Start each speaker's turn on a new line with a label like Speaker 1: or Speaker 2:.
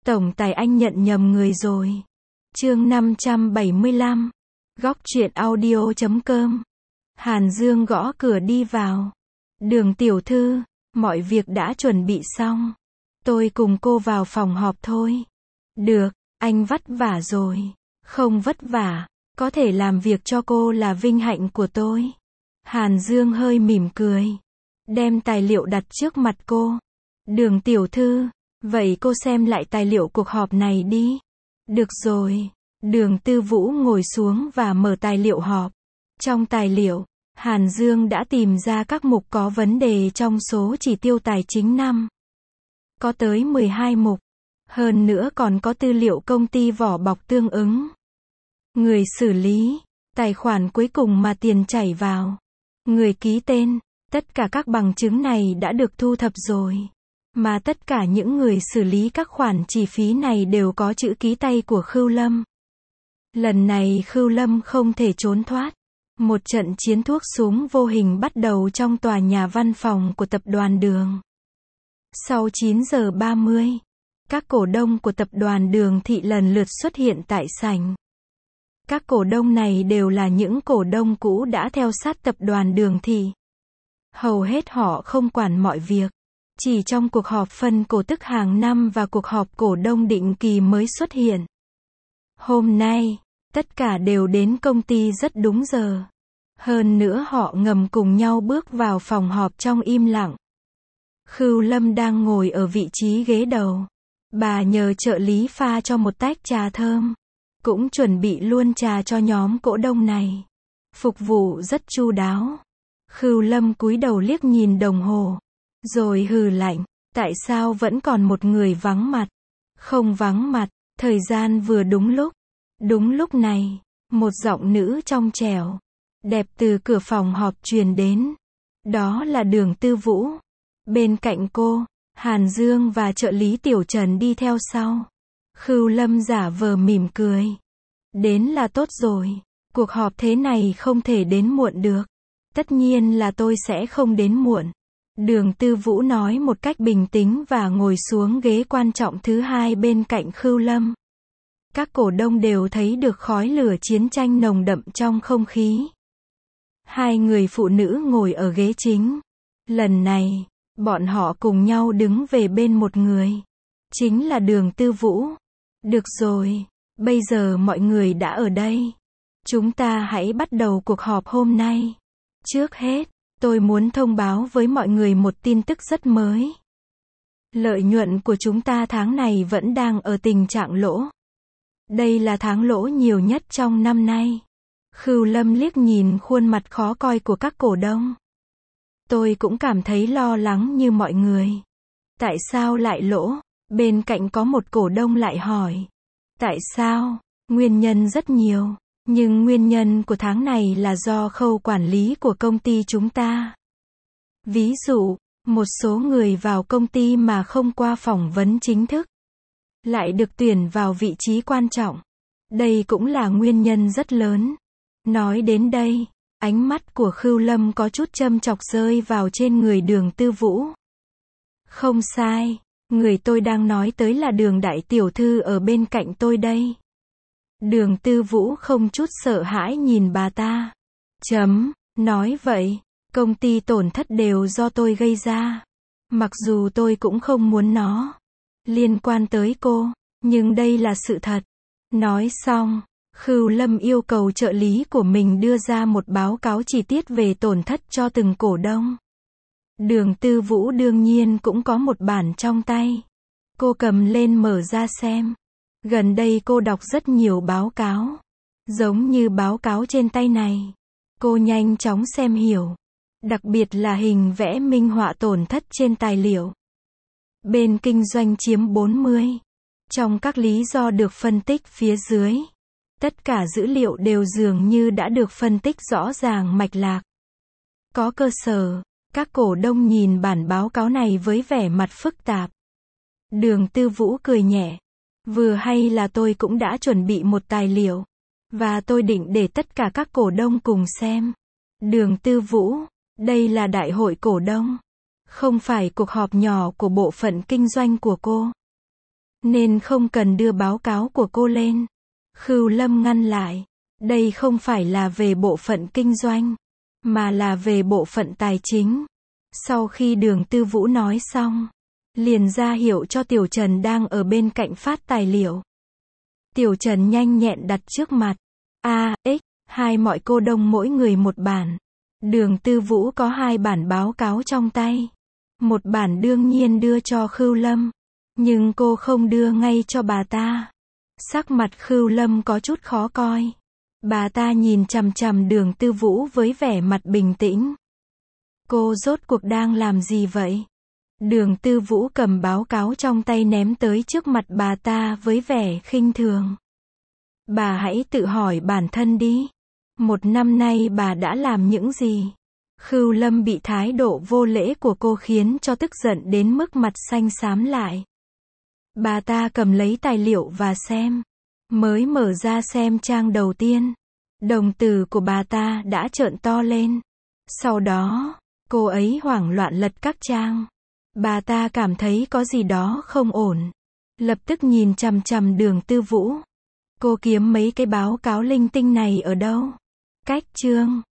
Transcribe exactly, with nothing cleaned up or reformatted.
Speaker 1: Tổng tài anh nhận nhầm người rồi. Chương năm trăm bảy mươi lăm. Góc truyện audio chấm com. Hàn Dương gõ cửa đi vào. Đường tiểu thư, mọi việc đã chuẩn bị xong. Tôi cùng cô vào phòng họp thôi. Được, anh vất vả rồi. Không vất vả, có thể làm việc cho cô là vinh hạnh của tôi. Hàn Dương hơi mỉm cười. Đem tài liệu đặt trước mặt cô. Đường tiểu thư, vậy cô xem lại tài liệu cuộc họp này đi. Được rồi. Đường Tư Vũ ngồi xuống và mở tài liệu họp. Trong tài liệu, Hàn Dương đã tìm ra các mục có vấn đề trong số chỉ tiêu tài chính năm. Có tới mười hai mục. Hơn nữa còn có tư liệu công ty vỏ bọc tương ứng. Người xử lý, tài khoản cuối cùng mà tiền chảy vào. Người ký tên, tất cả các bằng chứng này đã được thu thập rồi. Mà tất cả những người xử lý các khoản chi phí này đều có chữ ký tay của Khưu Lâm. Lần này Khưu Lâm không thể trốn thoát. Một trận chiến thuốc súng vô hình bắt đầu trong tòa nhà văn phòng của tập đoàn Đường. Sau chín giờ ba mươi, các cổ đông của tập đoàn Đường Thị lần lượt xuất hiện tại sảnh. Các cổ đông này đều là những cổ đông cũ đã theo sát tập đoàn Đường Thị. Hầu hết họ không quản mọi việc. Chỉ trong cuộc họp phân cổ tức hàng năm và cuộc họp cổ đông định kỳ mới xuất hiện. Hôm nay, tất cả đều đến công ty rất đúng giờ. Hơn nữa họ ngầm cùng nhau bước vào phòng họp trong im lặng. Khưu Lâm đang ngồi ở vị trí ghế đầu. Bà nhờ trợ lý pha cho một tách trà thơm. Cũng chuẩn bị luôn trà cho nhóm cổ đông này. Phục vụ rất chu đáo. Khưu Lâm cúi đầu liếc nhìn đồng hồ. Rồi hừ lạnh, tại sao vẫn còn một người vắng mặt? Không vắng mặt, thời gian vừa đúng lúc. Đúng lúc này, một giọng nữ trong trẻo, đẹp từ cửa phòng họp truyền đến. Đó là Đường Tư Vũ. Bên cạnh cô, Hàn Dương và trợ lý Tiểu Trần đi theo sau. Khưu Lâm giả vờ mỉm cười. Đến là tốt rồi, cuộc họp thế này không thể đến muộn được. Tất nhiên là tôi sẽ không đến muộn. Đường Tư Vũ nói một cách bình tĩnh và ngồi xuống ghế quan trọng thứ hai bên cạnh Khưu Lâm. Các cổ đông đều thấy được khói lửa chiến tranh nồng đậm trong không khí. Hai người phụ nữ ngồi ở ghế chính. Lần này, bọn họ cùng nhau đứng về bên một người. Chính là Đường Tư Vũ. Được rồi, bây giờ mọi người đã ở đây. Chúng ta hãy bắt đầu cuộc họp hôm nay. Trước hết, tôi muốn thông báo với mọi người một tin tức rất mới. Lợi nhuận của chúng ta tháng này vẫn đang ở tình trạng lỗ. Đây là tháng lỗ nhiều nhất trong năm nay. Khưu Lâm liếc nhìn khuôn mặt khó coi của các cổ đông. Tôi cũng cảm thấy lo lắng như mọi người. Tại sao lại lỗ? Bên cạnh có một cổ đông lại hỏi. Tại sao? Nguyên nhân rất nhiều. Nhưng nguyên nhân của tháng này là do khâu quản lý của công ty chúng ta. Ví dụ, một số người vào công ty mà không qua phỏng vấn chính thức, lại được tuyển vào vị trí quan trọng. Đây cũng là nguyên nhân rất lớn. Nói đến đây, ánh mắt của Khưu Lâm có chút châm chọc rơi vào trên người Đường Tư Vũ. Không sai, người tôi đang nói tới là Đường đại tiểu thư ở bên cạnh tôi đây. Đường Tư Vũ không chút sợ hãi nhìn bà ta. Chấm, nói vậy, công ty tổn thất đều do tôi gây ra. Mặc dù tôi cũng không muốn nó liên quan tới cô, nhưng đây là sự thật. Nói xong, Khưu Lâm yêu cầu trợ lý của mình đưa ra một báo cáo chi tiết về tổn thất cho từng cổ đông. Đường Tư Vũ đương nhiên cũng có một bản trong tay. Cô cầm lên mở ra xem. Gần đây cô đọc rất nhiều báo cáo. Giống như báo cáo trên tay này. Cô nhanh chóng xem hiểu. Đặc biệt là hình vẽ minh họa tổn thất trên tài liệu. Bên kinh doanh chiếm bốn mươi. Trong các lý do được phân tích phía dưới, tất cả dữ liệu đều dường như đã được phân tích rõ ràng mạch lạc. Có cơ sở, các cổ đông nhìn bản báo cáo này với vẻ mặt phức tạp. Đường Tư Vũ cười nhẹ. Vừa hay là tôi cũng đã chuẩn bị một tài liệu. Và tôi định để tất cả các cổ đông cùng xem. Đường Tư Vũ, đây là đại hội cổ đông. Không phải cuộc họp nhỏ của bộ phận kinh doanh của cô. nên không cần đưa báo cáo của cô lên. Khưu Lâm ngăn lại. Đây không phải là về bộ phận kinh doanh, mà là về bộ phận tài chính. Sau khi Đường Tư Vũ nói xong, liền ra hiệu cho Tiểu Trần đang ở bên cạnh phát tài liệu. Tiểu Trần nhanh nhẹn đặt trước mặt. A, X, hai mọi cô đông mỗi người một bản. Đường Tư Vũ có hai bản báo cáo trong tay. Một bản đương nhiên đưa cho Khưu Lâm, nhưng cô không đưa ngay cho bà ta. Sắc mặt Khưu Lâm có chút khó coi. Bà ta nhìn chằm chằm Đường Tư Vũ với vẻ mặt bình tĩnh. Cô rốt cuộc đang làm gì vậy? Đường Tư Vũ cầm báo cáo trong tay ném tới trước mặt bà ta với vẻ khinh thường. Bà hãy tự hỏi bản thân đi. Một năm nay bà đã làm những gì? Khưu Lâm bị thái độ vô lễ của cô khiến cho tức giận đến mức mặt xanh xám lại. Bà ta cầm lấy tài liệu và xem. Mới mở ra xem trang đầu tiên, đồng tử của bà ta đã trợn to lên. Sau đó, cô ấy hoảng loạn lật các trang. Bà ta cảm thấy có gì đó không ổn. Lập tức nhìn chằm chằm Đường Tư Vũ. Cô kiếm mấy cái báo cáo linh tinh này ở đâu? Cách chương